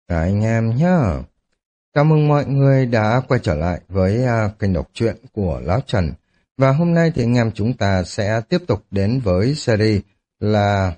Cả anh em nhá. Chào mừng mọi người đã quay trở lại với kênh đọc truyện của Lão Trần. Và hôm nay thì anh em chúng ta sẽ tiếp tục đến với series là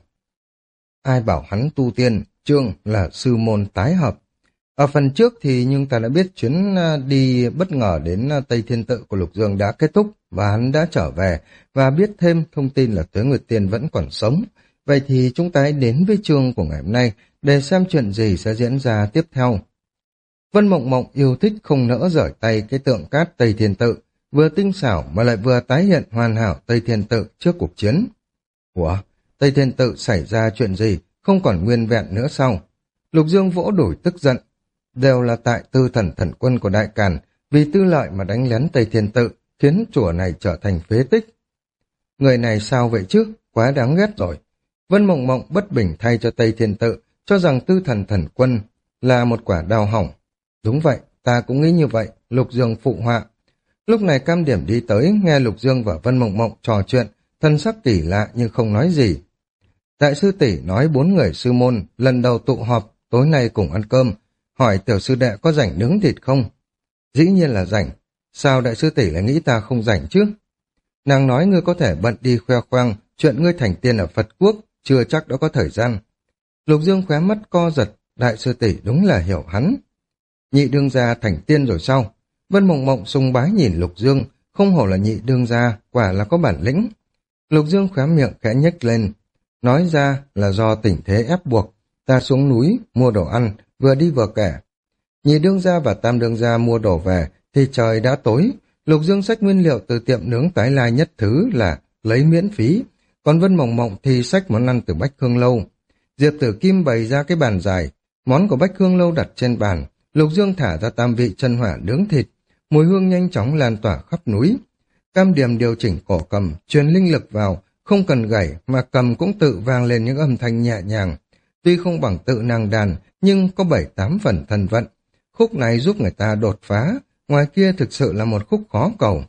Ai bảo hắn tu tiên, chương là Sư môn tái hợp. Ở phần trước thì nhưng ta đã biết chuyến đi bất ngờ đến Tây Thiên Tự của Lục Dương đã kết thúc và hắn đã trở về và biết thêm thông tin là Tuế Nguyệt Tiên vẫn còn sống. Vậy thì chúng ta hãy đến với chương của ngày hôm nay để xem chuyện gì sẽ diễn ra tiếp theo. Vân Mộng Mộng yêu thích không nỡ rời tay cái tượng cát Tây Thiên Tự, vừa tinh xảo mà lại vừa tái hiện hoàn hảo Tây Thiên Tự trước cuộc chiến. Ủa, Tây Thiên Tự xảy ra chuyện gì, không còn nguyên vẹn nữa sao? Lục Dương vỗ đùi tức giận. Đều là tại Tư Thần Thần Quân của Đại Càn, vì tư lợi mà đánh lén Tây Thiên Tự, khiến chùa này trở thành phế tích. Người này sao vậy chứ, quá đáng ghét rồi. Vân Mộng Mộng bất bình thay cho Tây Thiên Tự, cho rằng Tư Thần Thần Quân là một quả đào hỏng. Đúng vậy, ta cũng nghĩ như vậy, Lục Dương phụ họa. Lúc này Cam Điểm đi tới, nghe Lục Dương và Vân Mộng Mộng trò chuyện, thân sắc kỳ lạ nhưng không nói gì. Đại sư tỷ nói 4 người sư môn lần đầu tụ họp, tối nay cùng ăn cơm, hỏi tiểu sư đệ có rảnh nướng thịt không? Dĩ nhiên là rảnh, sao đại sư tỷ lại nghĩ ta không rảnh chứ? Nàng nói ngươi có thể bận đi khoe khoang chuyện ngươi thành tiên ở Phật Quốc, chưa chắc đã có thời gian. Lục Dương khóe mắt co giật, đại sư tỷ đúng là hiểu hắn. Nhị đương gia thành tiên rồi sao? Vân Mộng Mộng sùng bái nhìn Lục Dương, không hổ là nhị đương gia, quả là có bản lĩnh. Lục Dương khóe miệng khẽ nhếch lên, nói ra là do tình thế ép buộc, ta xuống núi mua đồ ăn, vừa đi vừa kể. Nhị đương gia và tam đương gia mua đồ về thì trời đã tối. Lục Dương xách nguyên liệu từ tiệm nướng Tái Lai Nhất Thứ là lấy miễn phí, còn Vân Mộng Mộng thì xách món ăn từ Bách Hương Lâu. Diệp Tử Kim bày ra cái bàn dài, món của Bách Hương Lâu đặt trên bàn. Lục Dương thả ra tam vị chân hỏa nướng thịt, mùi hương nhanh chóng lan tỏa khắp núi. Cam Điềm điều chỉnh cổ cầm, truyền linh lực vào, không cần gảy mà cầm cũng tự vang lên những âm thanh nhẹ nhàng. Tuy không bằng tự nàng đàn, nhưng có 7-8 phần thần vận. Khúc này giúp người ta đột phá, ngoài kia thực sự là một khúc khó cầu.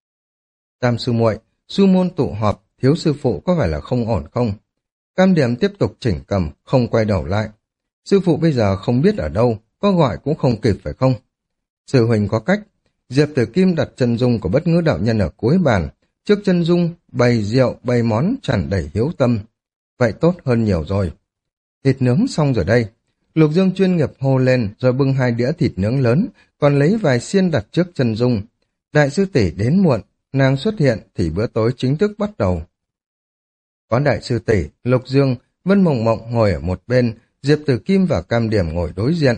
Tam sư muội, sư môn tụ họp, thiếu sư phụ có phải là không ổn không? Cam Điểm tiếp tục chỉnh cầm, không quay đầu lại. Sư phụ bây giờ không biết ở đâu, có gọi cũng không kịp phải không? Sư huynh có cách. Diệp Tử Kim đặt chân dung của Bất Ngữ đạo nhân ở cuối bàn, trước chân dung bày rượu bày món tràn đầy hiếu tâm. Vậy tốt hơn nhiều rồi. Thịt nướng xong rồi đây. Lục Dương chuyên nghiệp hô lên rồi bưng 2 đĩa thịt nướng lớn, còn lấy vài xiên đặt trước chân dung. Đại sư tỷ đến muộn, nàng xuất hiện thì bữa tối chính thức bắt đầu. Có đại sư tỷ, Lục Dương, Vân Mộng Mộng ngồi ở một bên, Diệp Tử Kim và Cam Điểm ngồi đối diện.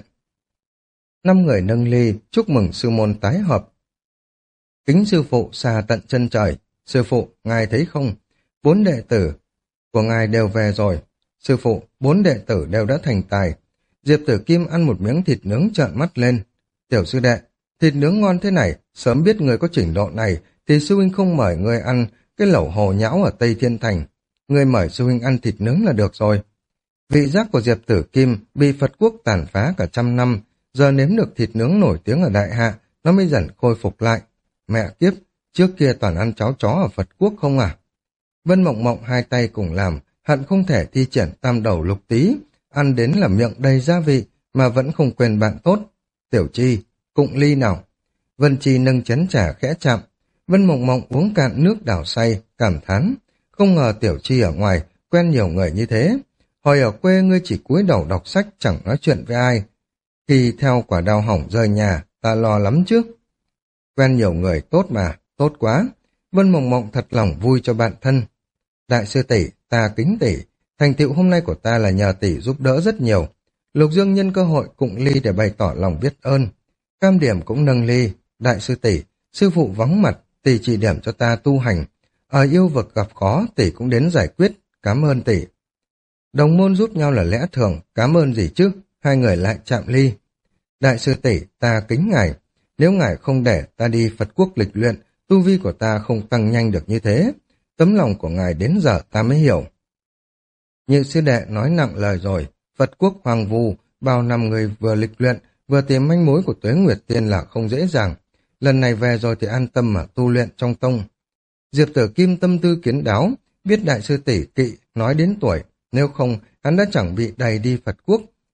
5 người nâng ly, chúc mừng sư môn tái hợp. Kính sư phụ xa tận chân trời, sư phụ, ngài thấy không? 4 đệ tử của ngài đều về rồi. Sư phụ, 4 đệ tử đều đã thành tài. Diệp Tử Kim ăn một miếng thịt nướng trợn mắt lên. Tiểu sư đệ, thịt nướng ngon thế này, sớm biết người có trình độ này, thì sư huynh không mời người ăn cái lẩu hồ nhão ở Tây Thiên Thành. Người mời sư huynh ăn thịt nướng là được rồi. Vị giác của Diệp Tử Kim bị Phật Quốc tàn phá cả 100 năm, giờ nếm được thịt nướng nổi tiếng ở Đại Hạ, nó mới dần khôi phục lại. Mẹ kiếp, trước kia toàn ăn cháo chó ở Phật Quốc không à? Vân Mộng Mộng 2 tay cùng làm, hận không thể thi triển tam đầu lục tý, ăn đến là miệng đầy gia vị, mà vẫn không quên bạn tốt. Tiểu Chi, cụng ly nào. Vân Chi nâng chén trà khẽ chạm. Vân Mộng Mộng uống cạn nước đảo say, cảm thán. Không ngờ Tiểu Chi ở ngoài, quen nhiều người như thế. Hồi ở quê ngươi chỉ cúi đầu đọc sách chẳng nói chuyện với ai. Khi theo quả đào hỏng rời nhà, ta lo lắm chứ. Quen nhiều người tốt mà, tốt quá. Vân Mộng Mộng thật lòng vui cho bạn thân. Đại sư tỷ, ta kính tỷ. Thành tựu hôm nay của ta là nhờ tỷ giúp đỡ rất nhiều. Lục Dương nhân cơ hội cụng ly để bày tỏ lòng biết ơn. Cam Điểm cũng nâng ly. Đại sư tỷ, sư phụ vắng mặt, tỷ chỉ điểm cho ta tu hành. Ở yêu vực gặp khó, tỷ cũng đến giải quyết. Cảm ơn tỷ. Đồng môn giúp nhau là lẽ thường, cảm ơn gì chứ? 2 người lại chạm ly. Đại sư tỷ, ta kính ngài. Nếu ngài không để ta đi Phật Quốc lịch luyện, tu vi của ta không tăng nhanh được như thế. Tấm lòng của ngài đến giờ ta mới hiểu. Như sư đệ nói nặng lời rồi, Phật Quốc hoang vu, bao năm người vừa lịch luyện, vừa tìm manh mối của Tuế Nguyệt Tiên là không dễ dàng. Lần này về rồi thì an tâm mà tu luyện trong tông. Diệp Tử Kim tâm tư kiến đáo, biết đại sư tỷ kỵ nói đến tuổi, nếu không hắn đã chẳng bị đầy đi Phật Quốc.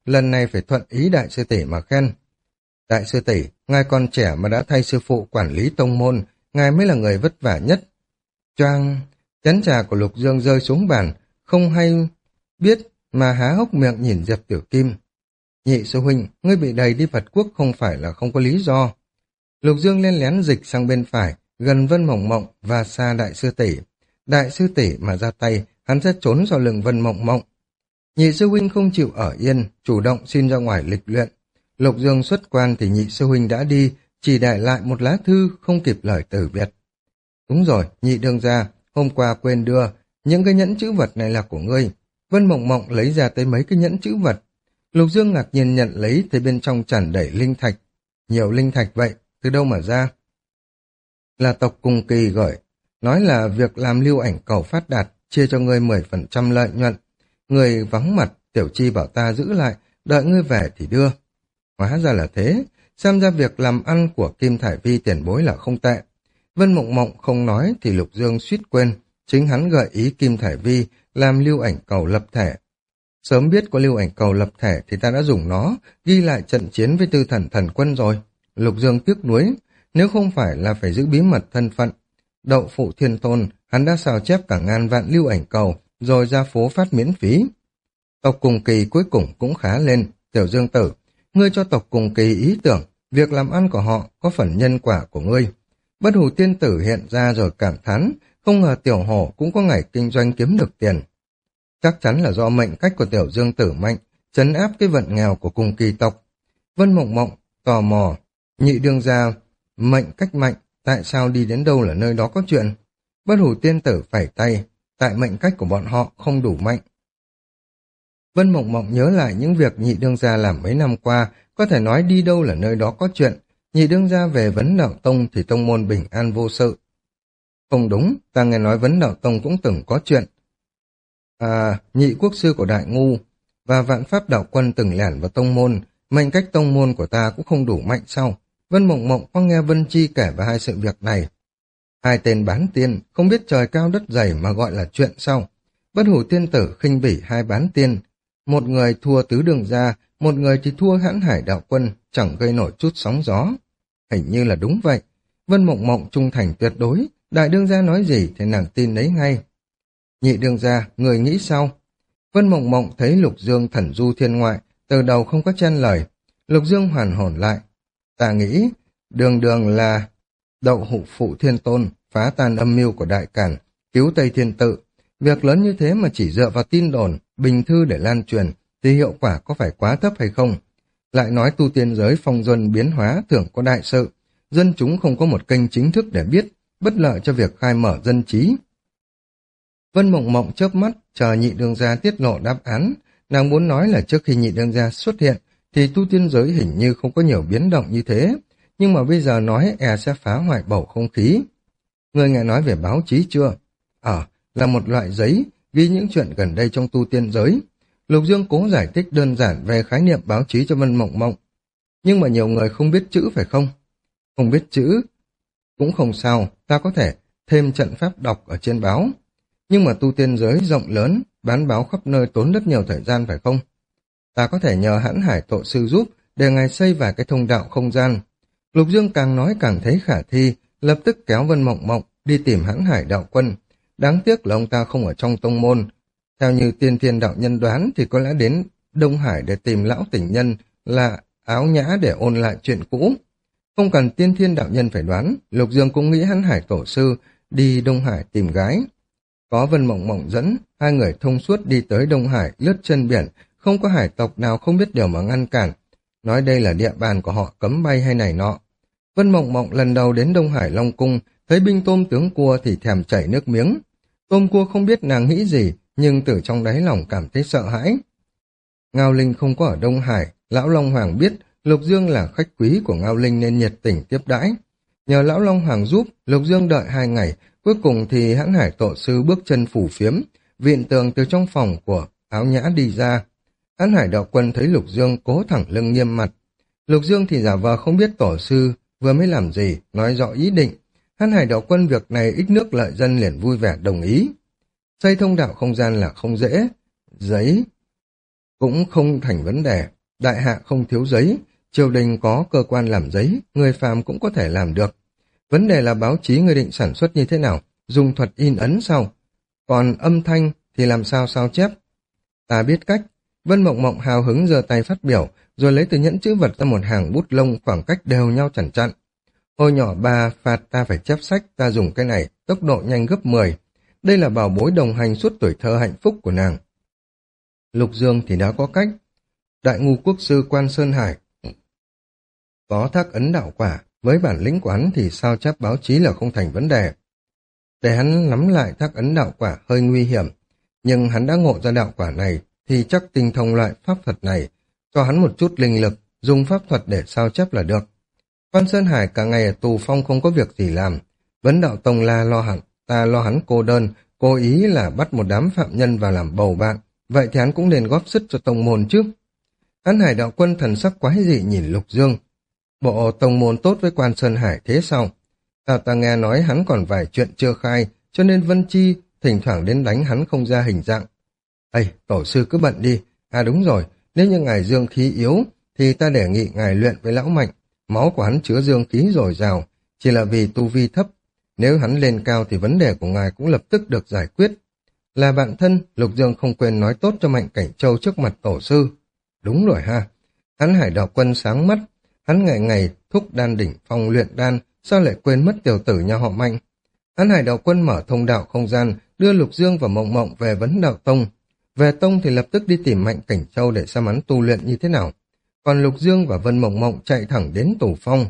lần này phải thuận ý đại sư tỷ mà khen. Đại sư tỷ, ngài còn trẻ mà đã thay sư phụ quản lý tông môn, ngài mới là người vất vả nhất. Choang, chén trà của Lục Dương rơi xuống bàn, không hay biết mà há hốc miệng nhìn Diệp Tiểu Kim. Nhị sư huynh, ngươi bị đẩy đi Phật quốc không phải là không có lý do. Lục Dương len lén dịch sang bên phải, gần Vân Mộng Mộng và xa đại sư tỷ. Đại sư tỷ mà ra tay, hắn sẽ trốn sau lưng Vân Mộng Mộng. Nhị sư huynh không chịu ở yên, chủ động xin ra ngoài lịch luyện. Lục Dương xuất quan thì nhị sư huynh đã đi, chỉ để lại một lá thư không kịp lời từ biệt. Đúng rồi, nhị đương gia, hôm qua quên đưa, những cái nhẫn chữ vật này là của ngươi. Vân Mộng Mộng lấy ra tới mấy cái nhẫn chữ vật. Lục Dương ngạc nhiên nhận lấy, thấy bên trong tràn đầy linh thạch. Nhiều linh thạch vậy, từ đâu mà ra? Là tộc Cùng Kỳ gửi, nói là việc làm lưu ảnh cầu phát đạt, chia cho ngươi 10% lợi nhuận. Người vắng mặt, Tiểu Chi bảo ta giữ lại, đợi ngươi về thì đưa. Hóa ra là thế, xem ra việc làm ăn của Kim Thải Vi tiền bối là không tệ. Vân Mộng Mộng không nói thì Lục Dương suýt quên, chính hắn gợi ý Kim Thải Vi làm lưu ảnh cầu lập thể. Sớm biết có lưu ảnh cầu lập thể thì ta đã dùng nó, ghi lại trận chiến với Tư Thần Thần Quân rồi. Lục Dương tiếc nuối, nếu không phải là phải giữ bí mật thân phận. Đậu Phụ Thiên Tôn, hắn đã sao chép cả ngàn vạn lưu ảnh cầu, rồi ra phố phát miễn phí. Tộc Cùng Kỳ cuối cùng cũng khá lên. Tiểu Dương tử, ngươi cho tộc Cùng Kỳ ý tưởng, việc làm ăn của họ có phần nhân quả của ngươi. Bất Hủ Tiên Tử hiện ra rồi cảm thán, không ngờ Tiểu Hổ cũng có ngày kinh doanh kiếm được tiền. Chắc chắn là do mệnh cách của Tiểu Dương tử mạnh, trấn áp cái vận nghèo của Cùng Kỳ tộc. Vân Mộng Mộng tò mò, nhị đương gia mệnh cách mạnh, tại sao đi đến đâu là nơi đó có chuyện? Bất Hủ Tiên Tử phẩy tay, tại mệnh cách của bọn họ không đủ mạnh. Vân Mộng Mộng nhớ lại những việc nhị đương gia làm mấy năm qua, có thể nói đi đâu là nơi đó có chuyện. Nhị đương gia về Vấn Đạo Tông thì tông môn bình an vô sự. Không đúng, ta nghe nói Vấn Đạo Tông cũng từng có chuyện. Nhị quốc sư của Đại Ngu và Vạn Pháp Đạo Quân từng lẻn vào tông môn, mệnh cách tông môn của ta cũng không đủ mạnh sao? Vân Mộng Mộng có nghe Vân Chi kể về hai sự việc này. Hai tên bán tiên, không biết trời cao đất dày mà gọi là chuyện sao? Bất Hủ Tiên Tử khinh bỉ hai bán tiên. Một người thua tứ đường gia, một người thì thua Hãn Hải Đạo Quân, chẳng gây nổi chút sóng gió. Hình như là đúng vậy. Vân Mộng Mộng trung thành tuyệt đối, đại đương gia nói gì thì nàng tin lấy ngay. Nhị đương gia, người nghĩ sao? Vân Mộng Mộng thấy Lục Dương thần du thiên ngoại, từ đầu không có chen lời. Lục Dương hoàn hồn lại. Ta nghĩ, đường đường là Đậu Hụ Phụ Thiên Tôn, phá tan âm mưu của Đại Càn, cứu Tây Thiên Tự. Việc lớn như thế mà chỉ dựa vào tin đồn, bình thư để lan truyền, thì hiệu quả có phải quá thấp hay không? Lại nói tu tiên giới phong duân biến hóa thường có đại sự, dân chúng không có một kênh chính thức để biết, bất lợi cho việc khai mở dân trí. Vân Mộng Mộng chớp mắt, chờ nhị đương gia tiết lộ đáp án. Nàng muốn nói là trước khi nhị đương gia xuất hiện, thì tu tiên giới hình như không có nhiều biến động như thế, nhưng mà bây giờ nói sẽ phá hoại bầu không khí. Người nghe nói về báo chí chưa? Là một loại giấy, ghi những chuyện gần đây trong tu tiên giới. Lục Dương cố giải thích đơn giản về khái niệm báo chí cho Vân Mộng Mộng. Nhưng mà nhiều người không biết chữ phải không? Không biết chữ cũng không sao, ta có thể thêm trận pháp đọc ở trên báo. Nhưng mà tu tiên giới rộng lớn, bán báo khắp nơi tốn rất nhiều thời gian phải không? Ta có thể nhờ Hãn Hải Tổ sư giúp để ngài xây vài cái thông đạo không gian. Lục Dương càng nói càng thấy khả thi, lập tức kéo Vân Mộng Mộng đi tìm Hãn Hải Đạo Quân. Đáng tiếc là ông ta không ở trong tông môn. Theo như Tiên Thiên đạo nhân đoán thì có lẽ đến Đông Hải để tìm lão tình nhân là Áo Nhã để ôn lại chuyện cũ. Không cần Tiên Thiên đạo nhân phải đoán, Lục Dương cũng nghĩ Hãn Hải Tổ sư đi Đông Hải tìm gái. Có Vân Mộng Mộng dẫn, hai người thông suốt đi tới Đông Hải, lướt chân biển, không có hải tộc nào không biết điều mà ngăn cản. Nói đây là địa bàn của họ cấm bay hay này nọ. Vân Mộng Mộng lần đầu đến Đông Hải Long Cung, thấy binh tôm tướng cua thì thèm chảy nước miếng. Tôm cua không biết nàng nghĩ gì, nhưng từ trong đáy lòng cảm thấy sợ hãi. Ngao Linh không có ở Đông Hải, Lão Long Hoàng biết Lục Dương là khách quý của Ngao Linh nên nhiệt tình tiếp đãi. Nhờ Lão Long Hoàng giúp, Lục Dương đợi 2 ngày, cuối cùng thì Hãn Hải Tổ sư bước chân phủ phiếm, viện tường từ trong phòng của Áo Nhã đi ra. Hãn Hải Đạo Quân thấy Lục Dương cố thẳng lưng nghiêm mặt. Lục Dương thì giả vờ không biết tổ sư vừa mới làm gì, nói rõ ý định. Hãn Hải Đạo Quân việc này ít nước lợi dân liền vui vẻ đồng ý. Xây thông đạo không gian là không dễ, giấy cũng không thành vấn đề. Đại hạ không thiếu giấy, triều đình có cơ quan làm giấy, người phàm cũng có thể làm được. Vấn đề là báo chí người định sản xuất như thế nào, dùng thuật in ấn sao? Còn âm thanh thì làm sao sao chép? Ta biết cách. Vân Mộng Mộng hào hứng giơ tay phát biểu, rồi lấy từ nhẫn chữ vật ra một hàng bút lông khoảng cách đều nhau chẵn chặn. Hồi nhỏ bà phạt ta phải chép sách, ta dùng cái này, tốc độ nhanh gấp 10. Đây là bảo bối đồng hành suốt tuổi thơ hạnh phúc của nàng. Lục Dương thì đã có cách. Đại ngu quốc sư Quan Sơn Hải có thác ấn đạo quả, với bản lĩnh của hắn thì sao chép báo chí là không thành vấn đề. Để hắn nắm lại thác ấn đạo quả hơi nguy hiểm, nhưng hắn đã ngộ ra đạo quả này thì chắc tinh thông loại pháp thuật này, cho hắn một chút linh lực, dùng pháp thuật để sao chép là được. Quan Sơn Hải cả ngày ở tù phong không có việc gì làm, Vấn Đạo Tông la lo hẳn, ta lo hắn cô đơn, cố ý là bắt một đám phạm nhân vào làm bầu bạn, vậy thì hắn cũng nên góp sức cho tông môn chứ. Hắn Hải Đạo Quân thần sắc quái dị nhìn Lục Dương. Bộ tông môn tốt với Quan Sơn Hải thế sao? Ta nghe nói hắn còn vài chuyện chưa khai, cho nên Vân Chi thỉnh thoảng đến đánh hắn không ra hình dạng. Ây, tổ sư cứ bận đi. À đúng rồi, nếu như ngài dương khí yếu, thì ta đề nghị ngài luyện với lão Mạnh. Máu của hắn chứa dương khí dồi dào, chỉ là vì tu vi thấp. Nếu hắn lên cao thì vấn đề của ngài cũng lập tức được giải quyết. Là bạn thân, Lục Dương không quên nói tốt cho Mạnh Cảnh Châu trước mặt tổ sư. Đúng rồi ha. Hắn Hải Đạo Quân sáng mắt, hắn ngày ngày thúc đan đỉnh phong luyện đan, sao lại quên mất tiểu tử nhà họ Mạnh. Hắn Hải Đạo Quân mở thông đạo không gian, đưa Lục Dương và Mộng Mộng về Vấn Đạo Tông. Về tông thì lập tức đi tìm Mạnh Cảnh Châu để xem hắn tu luyện như thế nào. Còn Lục Dương và Vân Mộng Mộng chạy thẳng đến tù phong.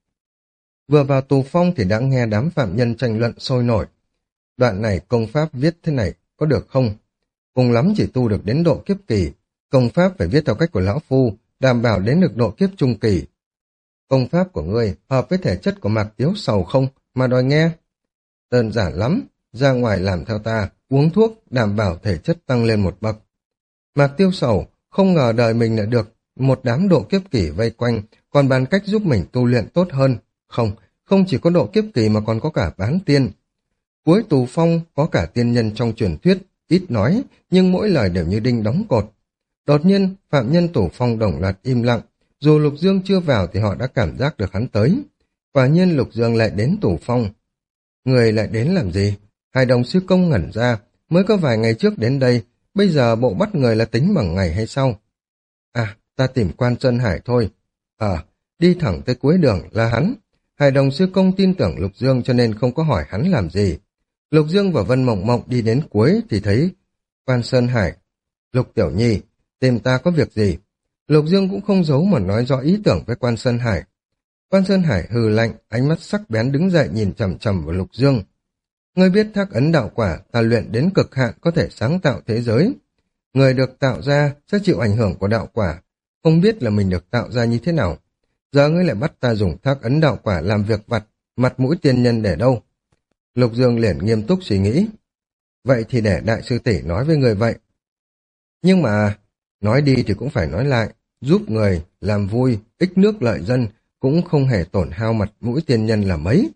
Vừa vào tù phong thì đã nghe đám phạm nhân tranh luận sôi nổi. Đoạn này công pháp viết thế này có được không? Cùng lắm chỉ tu được đến độ kiếp kỳ. Công pháp phải viết theo cách của lão phu, đảm bảo đến được độ kiếp trung kỳ. Công pháp của ngươi hợp với thể chất của Mạc Tiếu Sầu không mà đòi nghe? Đơn giản lắm, ra ngoài làm theo ta, uống thuốc, đảm bảo thể chất tăng lên một bậc. Mạc Tiêu Sầu không ngờ đời mình lại được một đám độ kiếp kỳ vây quanh, còn bàn cách giúp mình tu luyện tốt hơn. Không chỉ có độ kiếp kỳ mà còn có cả bán tiên. Cuối tù phong có cả tiên nhân trong truyền thuyết, ít nói, nhưng mỗi lời đều như đinh đóng cột. Đột nhiên, phạm nhân tù phong đồng loạt im lặng, dù Lục Dương chưa vào thì họ đã cảm giác được hắn tới. Quả nhiên Lục Dương lại đến tù phong. Người lại đến làm gì? Hai đồng sư công ngẩn ra, mới có vài ngày trước đến đây, bây giờ bộ bắt người là tính bằng ngày hay sao? À, ta tìm Quan Sơn Hải thôi. Đi thẳng tới cuối đường là hắn. Hải đồng sư công tin tưởng Lục Dương cho nên không có hỏi hắn làm gì. Lục Dương và Vân Mộng Mộng đi đến cuối thì thấy Quan Sơn Hải. Lục Tiểu Nhi, tìm ta có việc gì? Lục Dương cũng không giấu mà nói rõ ý tưởng với Quan Sơn Hải. Quan Sơn Hải hừ lạnh, ánh mắt sắc bén đứng dậy nhìn chằm chằm vào Lục Dương. Ngươi biết thác ấn đạo quả ta luyện đến cực hạn có thể sáng tạo thế giới. Người được tạo ra sẽ chịu ảnh hưởng của đạo quả, không biết là mình được tạo ra như thế nào. Giờ ngươi lại bắt ta dùng thác ấn đạo quả làm việc vặt, mặt mũi tiên nhân để đâu? Lục Dương liền nghiêm túc suy nghĩ. Vậy thì để đại sư tỷ nói với người vậy. Nhưng mà, nói đi thì cũng phải nói lại, giúp người, làm vui, ích nước lợi dân, cũng không hề tổn hao mặt mũi tiên nhân là mấy.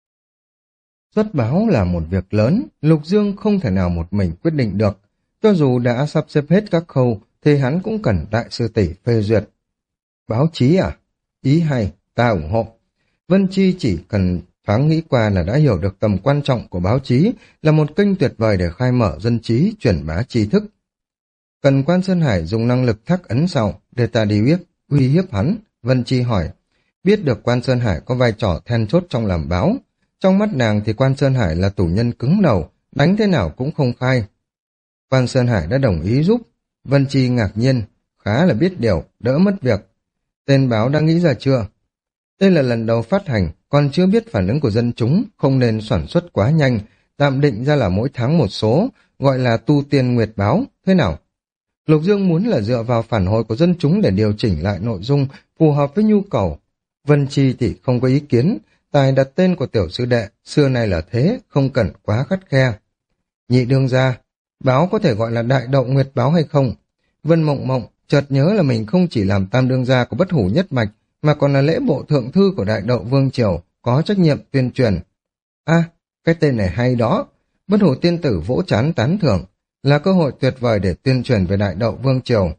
Xuất báo là một việc lớn, Lục Dương không thể nào một mình quyết định được. Cho dù đã sắp xếp hết các khâu, thì hắn cũng cần đại sư tỷ phê duyệt. Báo chí à? Ý hay, ta ủng hộ. Vân Chi chỉ cần thoáng nghĩ qua là đã hiểu được tầm quan trọng của báo chí, là một kênh tuyệt vời để khai mở dân trí, truyền bá tri thức. Cần Quan Sơn Hải dùng năng lực thác ấn sao để ta đi uy hiếp hắn? Vân Chi hỏi. Biết được Quan Sơn Hải có vai trò then chốt trong làm báo. Trong mắt nàng thì Quan Sơn Hải là tù nhân cứng đầu, đánh thế nào cũng không khai. Quan Sơn Hải đã đồng ý giúp. Vân Chi ngạc nhiên, khá là biết điều, đỡ mất việc. Tên báo đã nghĩ ra chưa? Đây là lần đầu phát hành, còn chưa biết phản ứng của dân chúng, không nên sản xuất quá nhanh, tạm định ra là mỗi tháng một số, gọi là tu tiên nguyệt báo, thế nào? Lục Dương muốn là dựa vào phản hồi của dân chúng để điều chỉnh lại nội dung phù hợp với nhu cầu. Vân Chi thì không có ý kiến, tài đặt tên của tiểu sư đệ, xưa nay là thế, không cần quá khắt khe. Nhị đương gia, báo có thể gọi là đại đậu nguyệt báo hay không? Vân Mộng Mộng chợt nhớ là mình không chỉ làm tam đương gia của Bất Hủ Nhất Mạch, mà còn là lễ bộ thượng thư của đại đậu vương triều, có trách nhiệm tuyên truyền. Cái tên này hay đó. Bất Hủ tiên tử vỗ trán tán thưởng, là cơ hội tuyệt vời để tuyên truyền về đại đậu vương triều.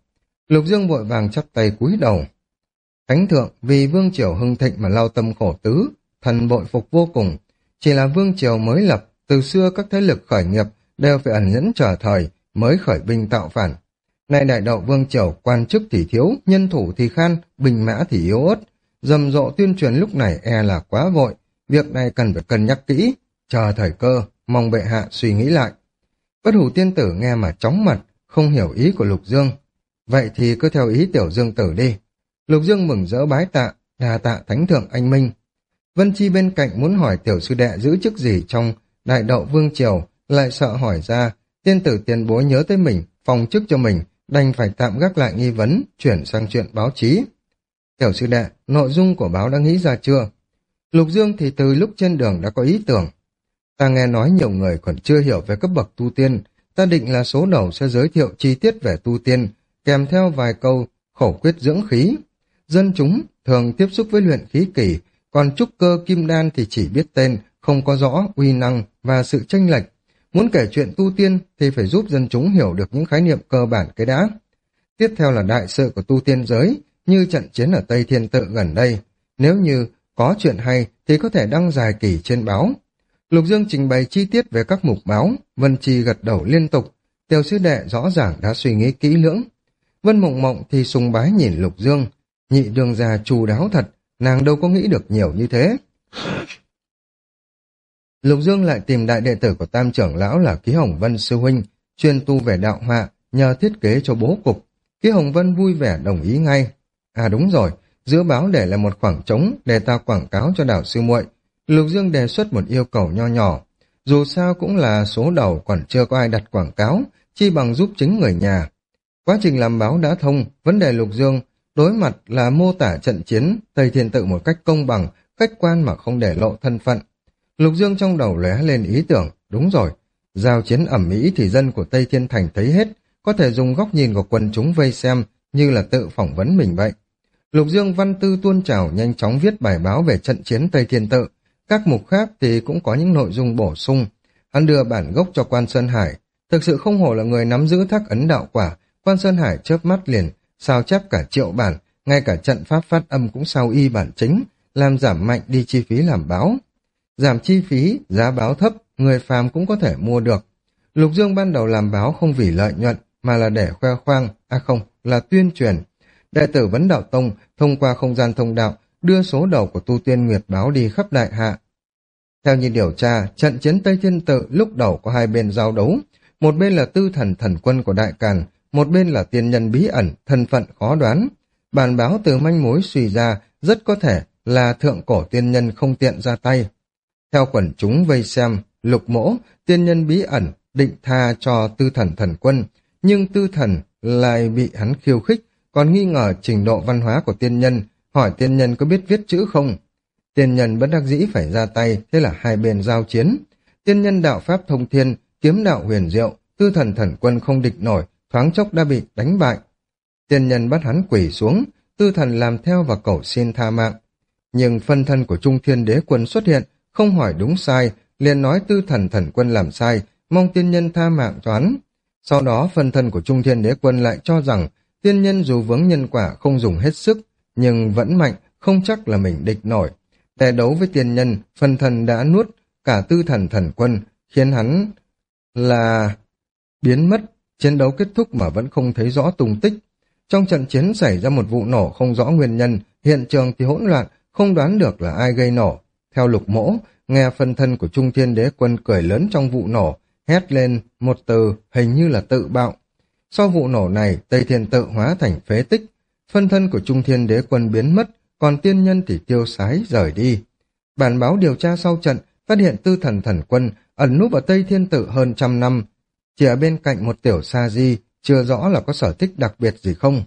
Lục Dương vội vàng chắp tay cúi đầu. Thánh thượng vì vương triều hưng thịnh mà lao tâm khổ tứ, thần bội phục vô cùng. Chỉ là vương triều mới lập, từ xưa các thế lực khởi nghiệp đều phải ẩn nhẫn chờ thời mới khởi binh tạo phản. Nay đại đạo vương triều quan chức thì thiếu, nhân thủ thì khan, binh mã thì yếu ớt. Rầm rộ tuyên truyền lúc này e là quá vội, việc này cần phải cân nhắc kỹ, chờ thời cơ, mong bệ hạ suy nghĩ lại. Bất Hủ tiên tử nghe mà chóng mặt, không hiểu ý của Lục Dương. Vậy thì cứ theo ý tiểu Dương tử đi. Lục Dương mừng rỡ bái tạ, đà tạ thánh thượng anh minh. Vân Chi bên cạnh muốn hỏi tiểu sư đệ giữ chức gì trong đại đậu vương triều, lại sợ hỏi ra, tiên tử tiền bối nhớ tới mình, phòng chức cho mình, đành phải tạm gác lại nghi vấn, chuyển sang chuyện báo chí. Tiểu sư đệ, nội dung của báo đã nghĩ ra chưa? Lục Dương thì từ lúc trên đường đã có ý tưởng. Ta nghe nói nhiều người còn chưa hiểu về cấp bậc tu tiên, ta định là số đầu sẽ giới thiệu chi tiết về tu tiên, kèm theo vài câu khẩu quyết dưỡng khí. Dân chúng thường tiếp xúc với luyện khí kỳ, còn trúc cơ kim đan thì chỉ biết tên, không có rõ uy năng và sự chênh lệch. Muốn kể chuyện tu tiên thì phải giúp dân chúng hiểu được những khái niệm cơ bản cái đã. Tiếp theo là đại sự của tu tiên giới, như trận chiến ở Tây Thiên Tự gần đây. Nếu như có chuyện hay thì có thể đăng dài kỳ trên báo. Lục Dương trình bày chi tiết về các mục báo, Vân Chi gật đầu liên tục. Tiểu sư đệ rõ ràng đã suy nghĩ kỹ lưỡng. Vân Mộng Mộng thì sùng bái nhìn Lục Dương. Nhị đường già chu đáo thật, nàng đâu có nghĩ được nhiều như thế. Lục Dương lại tìm đại đệ tử của Tam trưởng lão là Ký Hồng Vân sư huynh, chuyên tu về đạo họa, nhờ thiết kế cho bố cục. Ký Hồng Vân vui vẻ đồng ý ngay. À đúng rồi, giữa báo để lại một khoảng trống để ta quảng cáo cho đảo sư muội. Lục Dương đề xuất một yêu cầu nho nhỏ. Dù sao cũng là số đầu còn chưa có ai đặt quảng cáo, chi bằng giúp chính người nhà. Quá trình làm báo đã thông, vấn đề Lục Dương đối mặt là mô tả trận chiến Tây Thiên Tự một cách công bằng, khách quan mà không để lộ thân phận. Lục Dương trong đầu lóe lên ý tưởng, đúng rồi, giao chiến ẩm mỹ thì dân của Tây Thiên Thành thấy hết, có thể dùng góc nhìn của quần chúng vây xem như là tự phỏng vấn mình vậy. Lục Dương văn tư tuôn trào nhanh chóng viết bài báo về trận chiến Tây Thiên Tự, các mục khác thì cũng có những nội dung bổ sung. Hắn đưa bản gốc cho Quan Sơn Hải, thực sự không hổ là người nắm giữ thác ấn đạo quả. Quan Sơn Hải chớp mắt liền sao chép cả triệu bản, ngay cả trận pháp phát âm cũng sao y bản chính, làm giảm mạnh đi chi phí làm báo. Giảm chi phí, giá báo thấp, người phàm cũng có thể mua được. Lục Dương ban đầu làm báo không vì lợi nhuận, mà là để khoe khoang, không, là tuyên truyền. Đệ tử Vấn Đạo Tông thông qua không gian thông đạo, đưa số đầu của tu tiên Nguyệt báo đi khắp đại hạ. Theo như điều tra, trận chiến Tây Thiên Tự lúc đầu có hai bên giao đấu, một bên là Tư Thần thần quân của Đại Càn, một bên là tiên nhân bí ẩn, thân phận khó đoán. Bản báo từ manh mối suy ra rất có thể là thượng cổ tiên nhân không tiện ra tay. Theo quần chúng vây xem, Lục Mỗ, tiên nhân bí ẩn, định tha cho Tư Thần thần quân, nhưng Tư Thần lại bị hắn khiêu khích, còn nghi ngờ trình độ văn hóa của tiên nhân, hỏi tiên nhân có biết viết chữ không. Tiên nhân bất đắc dĩ phải ra tay, thế là hai bên giao chiến. Tiên nhân đạo pháp thông thiên, kiếm đạo huyền diệu, Tư Thần thần quân không địch nổi, thoáng chốc đã bị đánh bại. Tiên nhân bắt hắn quỳ xuống, Tư Thần làm theo và cầu xin tha mạng. Nhưng phân thân của Trung Thiên Đế Quân xuất hiện, không hỏi đúng sai, liền nói Tư Thần thần quân làm sai, mong tiên nhân tha mạng cho hắn. Sau đó phân thân của Trung Thiên Đế Quân lại cho rằng tiên nhân dù vướng nhân quả không dùng hết sức, nhưng vẫn mạnh, không chắc là mình địch nổi. Để đấu với tiên nhân, phân thân đã nuốt cả Tư Thần thần quân, khiến hắn là biến mất. Chiến đấu kết thúc mà vẫn không thấy rõ tung tích. Trong trận chiến xảy ra một vụ nổ không rõ nguyên nhân, hiện trường thì hỗn loạn, không đoán được là ai gây nổ. Theo Lục Mỗ, nghe phân thân của Trung Thiên Đế Quân cười lớn trong vụ nổ, hét lên một từ hình như là tự bạo. Sau vụ nổ này, Tây Thiên Tự hóa thành phế tích, phân thân của Trung Thiên Đế Quân biến mất, còn tiên nhân thì tiêu sái rời đi. Bản báo điều tra sau trận phát hiện Tư Thần thần quân ẩn núp ở Tây Thiên Tự hơn 100 năm, chỉ ở bên cạnh một tiểu sa di, chưa rõ là có sở thích đặc biệt gì không.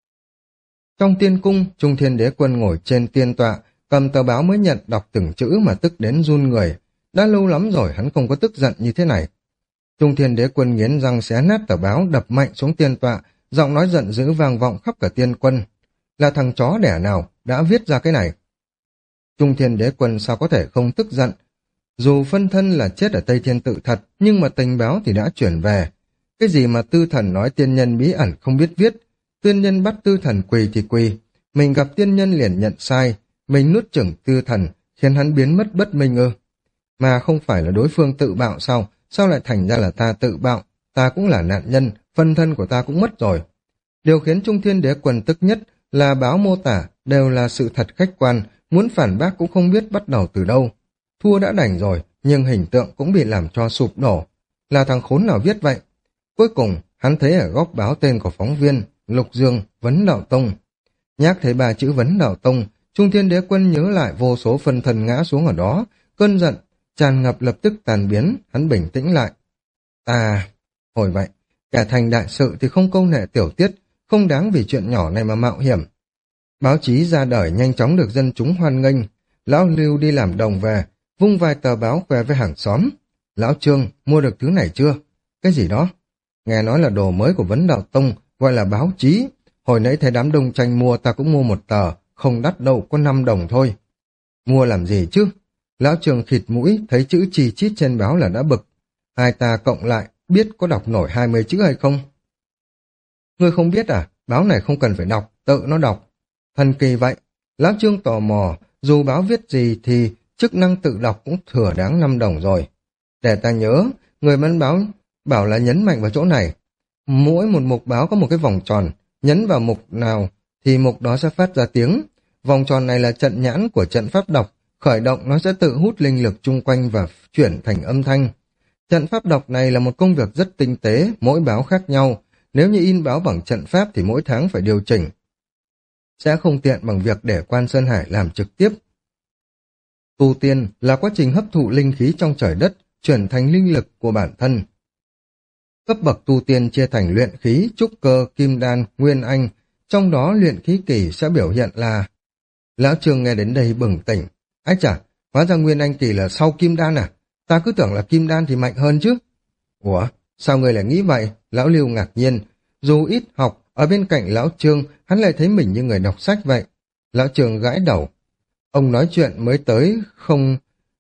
Trong tiên cung, Trung Thiên Đế Quân ngồi trên tiên tọa, cầm tờ báo mới nhận đọc từng chữ mà tức đến run người. Đã lâu lắm rồi hắn không có tức giận như thế này. Trung Thiên Đế Quân nghiến răng xé nát tờ báo, đập mạnh xuống tiên tọa, giọng nói giận dữ vang vọng khắp cả tiên quân. Là thằng chó đẻ nào đã viết ra cái này? Trung Thiên Đế Quân sao có thể không tức giận? Dù phân thân là chết ở Tây Thiên Tự thật, nhưng mà tình báo thì đã chuyển về. Cái gì mà Tư Thần nói tiên nhân bí ẩn không biết viết, Tiên nhân bắt tư thần quỳ thì quỳ, mình gặp tiên nhân liền nhận sai, mình nuốt chửng tư thần, khiến hắn biến mất bất minh ư? Mà không phải là đối phương tự bạo sao? Sao lại thành ra là ta tự bạo? Ta cũng là nạn nhân, phân thân của ta cũng mất rồi. Điều khiến Trung Thiên Đế Quân tức nhất là báo mô tả đều là sự thật khách quan, muốn phản bác cũng không biết bắt đầu từ đâu. Thua đã đành rồi, nhưng hình tượng cũng bị làm cho sụp đổ. Là thằng khốn nào viết vậy? Cuối cùng, hắn thấy ở góc báo tên của phóng viên, Lục Dương, Vấn Đạo Tông. Nhắc thấy ba chữ Vấn Đạo Tông, Trung Thiên Đế Quân nhớ lại vô số phân thân ngã xuống ở đó, cơn giận, tràn ngập lập tức tàn biến, hắn bình tĩnh lại. Hồi vậy, kẻ thành đại sự thì không câu nệ tiểu tiết, không đáng vì chuyện nhỏ này mà mạo hiểm. Báo chí ra đời nhanh chóng được dân chúng hoan nghênh, lão Lưu đi làm đồng về, vung vài tờ báo khoe với hàng xóm. Lão Trương, mua được thứ này chưa? Cái gì đó? Nghe nói là đồ mới của Vấn Đạo Tông, gọi là báo chí. Hồi nãy thấy đám đông tranh mua ta cũng mua một tờ, không đắt đâu, có 5 đồng thôi. Mua làm gì chứ? Lão Trường khịt mũi, thấy chữ chi chít trên báo là đã bực. Hai ta cộng lại, biết có đọc nổi 20 chữ hay không? Ngươi không biết à? Báo này không cần phải đọc, tự nó đọc. Thần kỳ vậy. Lão Trương tò mò, dù báo viết gì thì chức năng tự đọc cũng thừa đáng 5 đồng rồi. Để ta nhớ, người bán báo bảo là nhấn mạnh vào chỗ này. Mỗi một mục báo có một cái vòng tròn, nhấn vào mục nào thì mục đó sẽ phát ra tiếng. Vòng tròn này là trận nhãn của trận pháp đọc, khởi động nó sẽ tự hút linh lực chung quanh và chuyển thành âm thanh. Trận pháp đọc này là một công việc rất tinh tế, mỗi báo khác nhau. Nếu như in báo bằng trận pháp thì mỗi tháng phải điều chỉnh. Sẽ không tiện bằng việc để Quan Sơn Hải làm trực tiếp. Tu tiên là quá trình hấp thụ linh khí trong trời đất, chuyển thành linh lực của bản thân. Cấp bậc tu tiên chia thành luyện khí, trúc cơ, kim đan, nguyên anh, trong đó luyện khí kỳ sẽ biểu hiện là... Lão Trương nghe đến đây bừng tỉnh. Ái chà, hóa ra nguyên anh kỳ là sau kim đan à? Ta cứ tưởng là kim đan thì mạnh hơn chứ. Ủa, sao người lại nghĩ vậy? Lão Lưu ngạc nhiên. Dù ít học, ở bên cạnh Lão Trương, hắn lại thấy mình như người đọc sách vậy. Lão Trương gãi đầu. Ông nói chuyện mới tới không...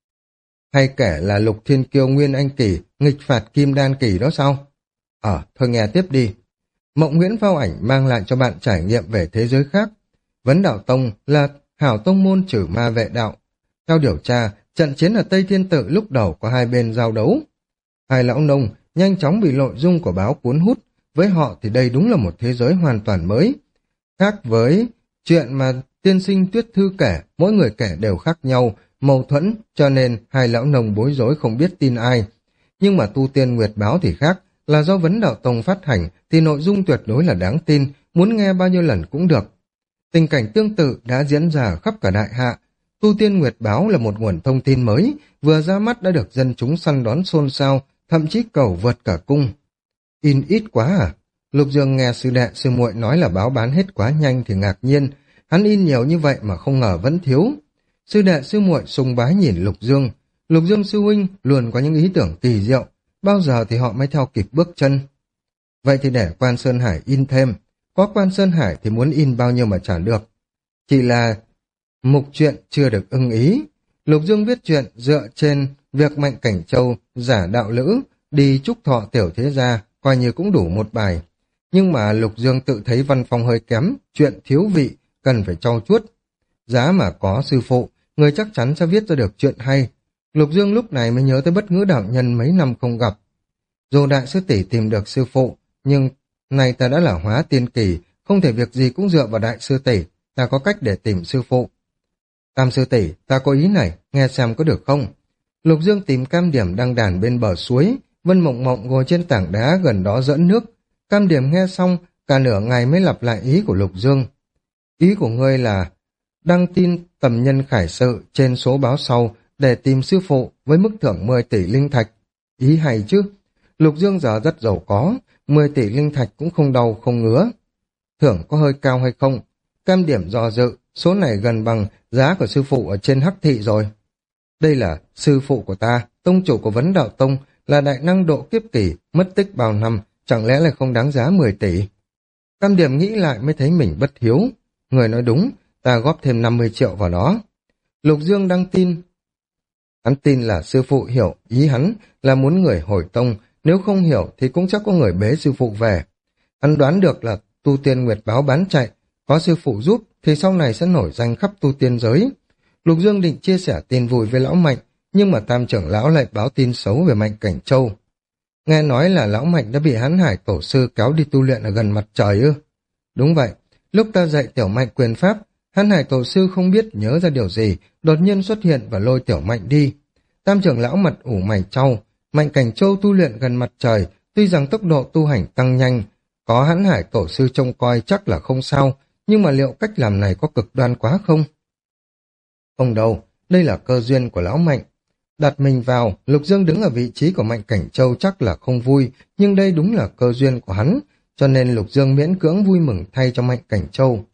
Hay kể là Lục Thiên Kiêu nguyên anh kỳ, nghịch phạt kim đan kỳ đó sao? Thôi nghe tiếp đi. Mộng Nguyễn Phao Ảnh mang lại cho bạn trải nghiệm về thế giới khác. Vấn Đạo Tông là hảo tông môn trừ ma vệ đạo. Theo điều tra, trận chiến ở Tây Thiên Tự lúc đầu có hai bên giao đấu. Hai lão nông nhanh chóng bị nội dung của báo cuốn hút, với họ thì đây đúng là một thế giới hoàn toàn mới. Khác với chuyện mà tiên sinh Tuyết Thư kể, mỗi người kể đều khác nhau, mâu thuẫn, cho nên hai lão nông bối rối không biết tin ai. Nhưng mà Tu Tiên Nguyệt báo thì khác, là do Vấn Đạo Tông phát hành thì nội dung tuyệt đối là đáng tin, muốn nghe bao nhiêu lần cũng được. Tình cảnh tương tự đã diễn ra khắp cả đại hạ. Tu Tiên Nguyệt báo là một nguồn thông tin mới, vừa ra mắt đã được dân chúng săn đón xôn xao, thậm chí cầu vượt cả cung. In ít quá à? Lục Dương nghe sư đệ sư muội nói là báo bán hết quá nhanh thì ngạc nhiên, hắn in nhiều như vậy mà không ngờ vẫn thiếu. Sư đệ sư muội sùng bái nhìn Lục Dương. Lục Dương sư huynh luôn có những ý tưởng kỳ diệu, bao giờ thì họ mới theo kịp bước chân. Vậy thì để Quan Sơn Hải in thêm, có Quan Sơn Hải thì muốn in bao nhiêu mà trả được. Chỉ là mục truyện chưa được ưng ý. Lục Dương viết truyện dựa trên việc Mạnh Cảnh Châu giả đạo lữ đi chúc thọ tiểu thế gia, coi như cũng đủ một bài. Nhưng mà Lục Dương tự thấy văn phong hơi kém, chuyện thiếu vị, cần phải trau chuốt. Giá mà có sư phụ, người chắc chắn sẽ viết ra được chuyện hay. Lục Dương lúc này mới nhớ tới Bất Ngữ đạo nhân mấy năm không gặp. Dù đại sư tỷ tìm được sư phụ, nhưng này ta đã là hóa tiên kỳ, không thể việc gì cũng dựa vào đại sư tỷ, ta có cách để tìm sư phụ. Tam sư tỷ, ta có ý này, nghe xem có được không? Lục Dương tìm Cam Điểm đang đàn bên bờ suối, Vân Mộng Mộng ngồi trên tảng đá gần đó giỡn nước. Cam Điểm nghe xong, cả nửa ngày mới lặp lại ý của Lục Dương. Ý của ngươi là đăng tin tầm nhân khải sự trên số báo sau để tìm sư phụ với mức thưởng 10 tỷ linh thạch. Ý hay chứ? Lục Dương giờ rất giàu có, 10 tỷ linh thạch cũng không đau không ngứa. Thưởng có hơi cao hay không? Cam Điểm do dự, số này gần bằng giá của sư phụ ở trên Hắc Thị rồi. Đây là sư phụ của ta, tông chủ của Vấn Đạo Tông, là đại năng độ kiếp kỳ, mất tích bao năm, chẳng lẽ lại không đáng giá 10 tỷ? Cam Điểm nghĩ lại mới thấy mình bất hiếu. Người nói đúng, ta góp thêm 50 triệu vào đó. Lục Dương đăng tin. Hắn tin là sư phụ hiểu, ý hắn là muốn người hồi tông, nếu không hiểu thì cũng chắc có người bế sư phụ về. Hắn đoán được là tu tiên nguyệt báo bán chạy, có sư phụ giúp thì sau này sẽ nổi danh khắp tu tiên giới. Lục Dương định chia sẻ tin vui với lão Mạnh, nhưng mà Tam trưởng lão lại báo tin xấu về Mạnh Cảnh Châu. Nghe nói là lão Mạnh đã bị Hán Hải tổ sư kéo đi tu luyện ở gần mặt trời ư? Đúng vậy, lúc ta dạy Tiểu Mạnh quyền pháp, Hán Hải tổ sư không biết nhớ ra điều gì, đột nhiên xuất hiện và lôi Tiểu Mạnh đi. Tam trưởng lão mặt ủ mày chau, Mạnh Cảnh Châu tu luyện gần mặt trời, tuy rằng tốc độ tu hành tăng nhanh, có Hán Hải tổ sư trông coi chắc là không sao, nhưng mà liệu cách làm này có cực đoan quá không? Không đâu, đây là cơ duyên của lão Mạnh. Đặt mình vào, Lục Dương đứng ở vị trí của Mạnh Cảnh Châu chắc là không vui, nhưng đây đúng là cơ duyên của hắn, cho nên Lục Dương miễn cưỡng vui mừng thay cho Mạnh Cảnh Châu.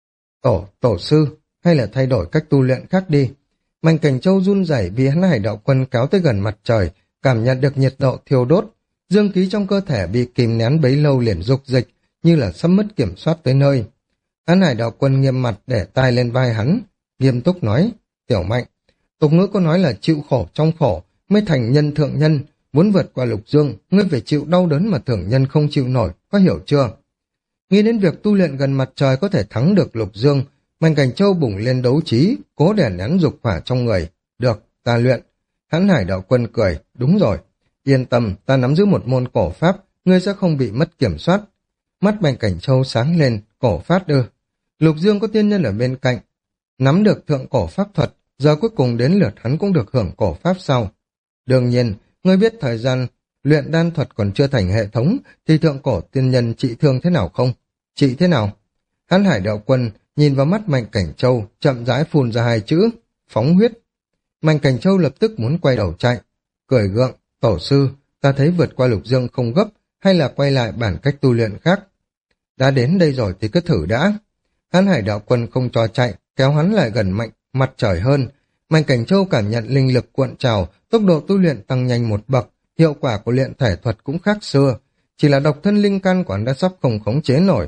Tổ sư, hay là thay đổi cách tu luyện khác đi. Mạnh Cảnh Châu run rẩy vì hắn Hải đạo quân kéo tới gần mặt trời, cảm nhận được nhiệt độ thiêu đốt, dương khí trong cơ thể bị kìm nén bấy lâu liền dục dịch, như là sắp mất kiểm soát tới nơi. Hắn Hải đạo quân nghiêm mặt để tai lên vai hắn, nghiêm túc nói, Tiểu Mạnh, tục ngữ có nói là chịu khổ trong khổ mới thành nhân thượng nhân, muốn vượt qua Lục Dương, ngươi phải chịu đau đớn mà thường nhân không chịu nổi, có hiểu chưa? Nghĩ đến việc tu luyện gần mặt trời có thể thắng được Lục Dương, Mạnh Cảnh Châu bùng lên đấu trí, cố đè nén dục hỏa trong người. Được, ta luyện. Hán Hải đạo quân cười, đúng rồi. Yên tâm, ta nắm giữ một môn cổ pháp, ngươi sẽ không bị mất kiểm soát. Mắt Mạnh Cảnh Châu sáng lên, cổ pháp ư. Lục Dương có tiên nhân ở bên cạnh, nắm được thượng cổ pháp thuật, giờ cuối cùng đến lượt hắn cũng được hưởng cổ pháp sau. Đương nhiên, ngươi biết thời gian luyện đan thuật còn chưa thành hệ thống, thì thượng cổ tiên nhân trị thương thế nào không? Trị thế nào? Hán Hải đạo quân nhìn vào mắt Mạnh Cảnh Châu, chậm rãi phun ra hai chữ, phóng huyết. Mạnh Cảnh Châu lập tức muốn quay đầu chạy, cười gượng, tổ sư, ta thấy vượt qua Lục Dương không gấp, hay là quay lại bản cách tu luyện khác. Đã đến đây rồi thì cứ thử đã. Hán Hải đạo quân không cho chạy, kéo hắn lại gần mặt trời hơn. Mạnh Cảnh Châu cảm nhận linh lực cuộn trào, tốc độ tu luyện tăng nhanh một bậc, hiệu quả của luyện thể thuật cũng khác xưa, chỉ là độc thân linh căn của hắn đã sắp không khống chế nổi.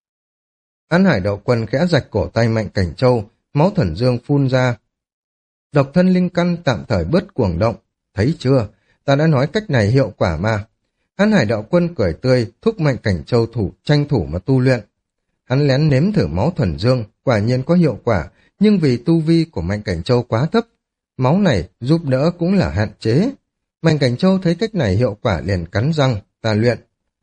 Hán Hải đạo quân khẽ rạch cổ tay Mạnh Cảnh Châu, máu thuần dương phun ra. Độc thân linh căn tạm thời bớt cuồng động, thấy chưa, ta đã nói cách này hiệu quả mà. Hán Hải đạo quân cười tươi, thúc Mạnh Cảnh Châu tranh thủ mà tu luyện. Hắn lén nếm thử máu thuần dương, quả nhiên có hiệu quả, nhưng vì tu vi của Mạnh Cảnh Châu quá thấp, máu này giúp đỡ cũng là hạn chế. Mạnh Cảnh Châu thấy cách này hiệu quả liền cắn răng, ta luyện.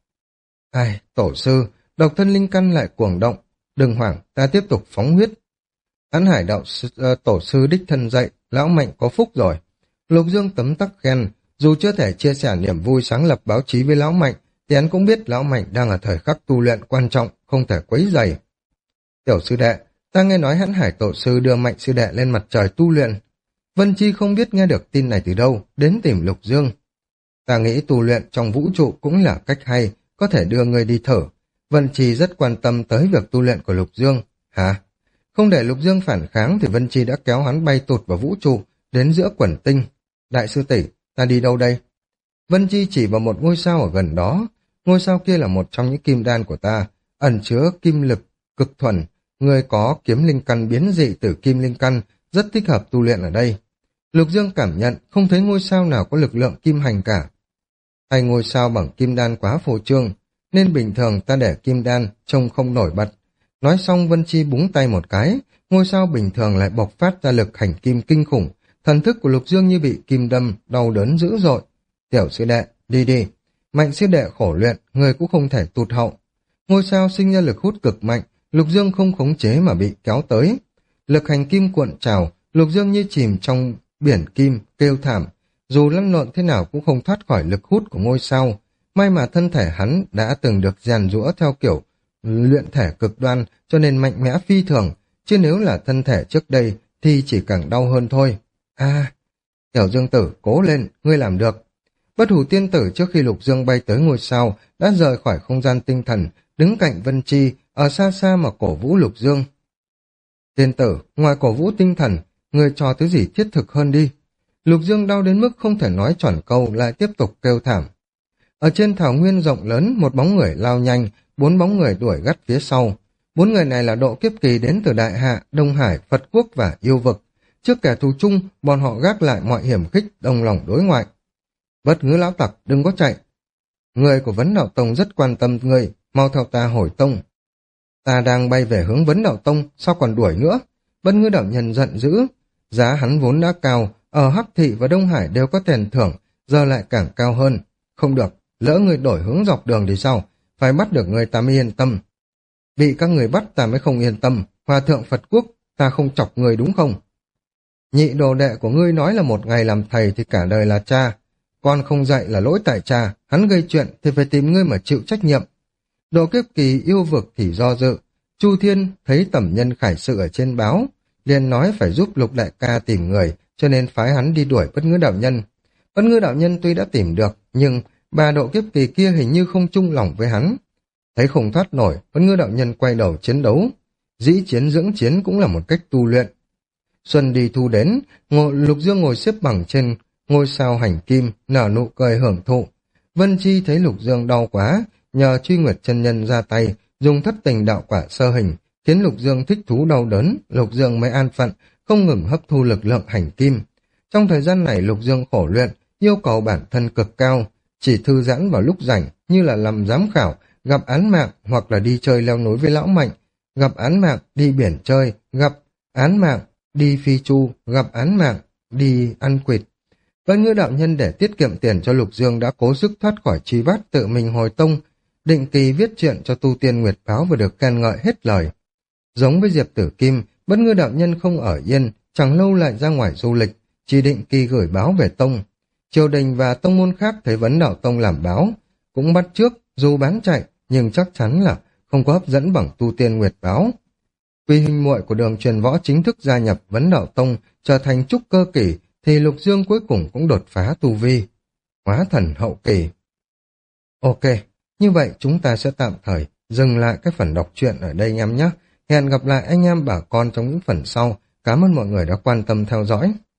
Ai, tổ sư, độc thân linh căn lại cuồng động, đừng hoảng, ta tiếp tục phóng huyết. Hán Hải tổ sư đích thân dạy, lão Mạnh có phúc rồi. Lục Dương tấm tắc khen, dù chưa thể chia sẻ niềm vui sáng lập báo chí với lão Mạnh, thì hắn cũng biết lão Mạnh đang ở thời khắc tu luyện quan trọng, không thể quấy rầy. Tiểu sư đệ, ta nghe nói Hán Hải tổ sư đưa Mạnh sư đệ lên mặt trời tu luyện. Vân Chi không biết nghe được tin này từ đâu, đến tìm Lục Dương. Ta nghĩ tu luyện trong vũ trụ cũng là cách hay, có thể đưa người đi thử. Vân Chi rất quan tâm tới việc tu luyện của Lục Dương. Hả? Không để Lục Dương phản kháng thì Vân Chi đã kéo hắn bay tụt vào vũ trụ, đến giữa quần tinh. Đại sư tỷ, ta đi đâu đây? Vân Chi chỉ vào một ngôi sao ở gần đó. Ngôi sao kia là một trong những kim đan của ta, ẩn chứa kim lực cực thuần. Người có kiếm linh căn biến dị từ kim linh căn, rất thích hợp tu luyện ở đây. Lục Dương cảm nhận không thấy ngôi sao nào có lực lượng kim hành cả. Hay ngôi sao bằng kim đan quá phô trương, nên bình thường ta để kim đan trông không nổi bật. Nói xong Vân Chi búng tay một cái, ngôi sao bình thường lại bộc phát ra lực hành kim kinh khủng, thần thức của Lục Dương như bị kim đâm, đau đớn dữ dội. Tiểu sư đệ, đi đi. Mạnh sư đệ khổ luyện, người cũng không thể tụt hậu. Ngôi sao sinh ra lực hút cực mạnh, Lục Dương không khống chế mà bị kéo tới. Lực hành kim cuộn trào, Lục Dương như chìm trong biển kim, kêu thảm. Dù lăn lộn thế nào cũng không thoát khỏi lực hút của ngôi sao. May mà thân thể hắn đã từng được rèn giũa theo kiểu luyện thể cực đoan, cho nên mạnh mẽ phi thường, chứ nếu là thân thể trước đây thì chỉ càng đau hơn thôi. Tiểu Dương tử, cố lên, ngươi làm được. Bất hủ tiên tử trước khi Lục Dương bay tới ngôi sao đã rời khỏi không gian tinh thần, đứng cạnh Vân Chi, ở xa xa mà cổ vũ Lục Dương. Tiên tử, ngoài cổ vũ tinh thần, ngươi cho thứ gì thiết thực hơn đi. Lục Dương đau đến mức không thể nói tròn câu, lại tiếp tục kêu thảm. Ở trên thảo nguyên rộng lớn, một bóng người lao nhanh, 4 bóng người đuổi gắt phía sau. 4 người này là độ kiếp kỳ đến từ Đại Hạ, Đông Hải, Phật Quốc và Yêu Vực. Trước kẻ thù chung, bọn họ gác lại mọi hiểm khích, đồng lòng đối ngoại. Bất ngữ lão tặc, đừng có chạy. Người của Vấn Đạo Tông rất quan tâm ngươi, mau theo ta hồi tông. Ta đang bay về hướng Vấn Đạo Tông, sao còn đuổi nữa? Bất Ngư đạo nhân giận dữ. Giá hắn vốn đã cao, ở Hắc Thị và Đông Hải đều có tiền thưởng, giờ lại càng cao hơn. Không được, lỡ người đổi hướng dọc đường thì sao? Phải bắt được người ta mới yên tâm. Bị các người bắt ta mới không yên tâm. Hòa thượng Phật Quốc, ta không chọc người đúng không? Nhị đồ đệ của ngươi nói là một ngày làm thầy thì cả đời là cha. Con không dạy là lỗi tại cha, hắn gây chuyện thì phải tìm ngươi mà chịu trách nhiệm. Độ kiếp kỳ yêu vực thì do dự. Chu Thiên thấy Tẩm Nhân khải sự ở trên báo, liền nói phải giúp Lục đại ca tìm người, cho nên phái hắn đi đuổi Bất Ngư đạo nhân. Bất Ngư đạo nhân tuy đã tìm được, nhưng bà độ kiếp kỳ kia hình như không chung lòng với hắn. Thấy không thoát nổi, Bất Ngư đạo nhân quay đầu chiến đấu. Dĩ chiến dưỡng chiến cũng là một cách tu luyện. Xuân đi thu đến, Lục Dương ngồi xếp bằng trên ngôi sao hành kim, nở nụ cười hưởng thụ. Vân Chi thấy Lục Dương đau quá, nhờ Truy Nguyệt chân nhân ra tay, dùng thất tình đạo quả sơ hình, khiến Lục Dương thích thú đau đớn, Lục Dương mới an phận, không ngừng hấp thu lực lượng hành kim. Trong thời gian này Lục Dương khổ luyện, yêu cầu bản thân cực cao, chỉ thư giãn vào lúc rảnh, như là làm giám khảo, gặp án mạng hoặc là đi chơi leo núi với lão Mạnh, gặp án mạng đi biển chơi, gặp án mạng đi phi chu, gặp án mạng đi ăn quỵt. Bất Ngư đạo nhân để tiết kiệm tiền cho Lục Dương đã cố sức thoát khỏi truy bắt, tự mình hồi tông, định kỳ viết chuyện cho Tu Tiên Nguyệt Báo và được khen ngợi hết lời. Giống với Diệp Tử Kim, Bất Ngư đạo nhân không ở yên, chẳng lâu lại ra ngoài du lịch, chỉ định kỳ gửi báo về tông. Triều đình và tông môn khác thấy Vấn Đạo Tông làm báo, cũng bắt chước, dù bán chạy, nhưng chắc chắn là không có hấp dẫn bằng Tu Tiên Nguyệt Báo. Vì huynh muội của Đường Truyền Võ chính thức gia nhập Vấn Đạo Tông, trở thành trúc cơ kỳ, thì Lục Dương cuối cùng cũng đột phá tu vi, hóa thần hậu kỳ. Ok, như vậy chúng ta sẽ tạm thời dừng lại cái phần đọc truyện ở đây anh em nhé. Hẹn gặp lại anh em bà con trong những phần sau. Cảm ơn mọi người đã quan tâm theo dõi.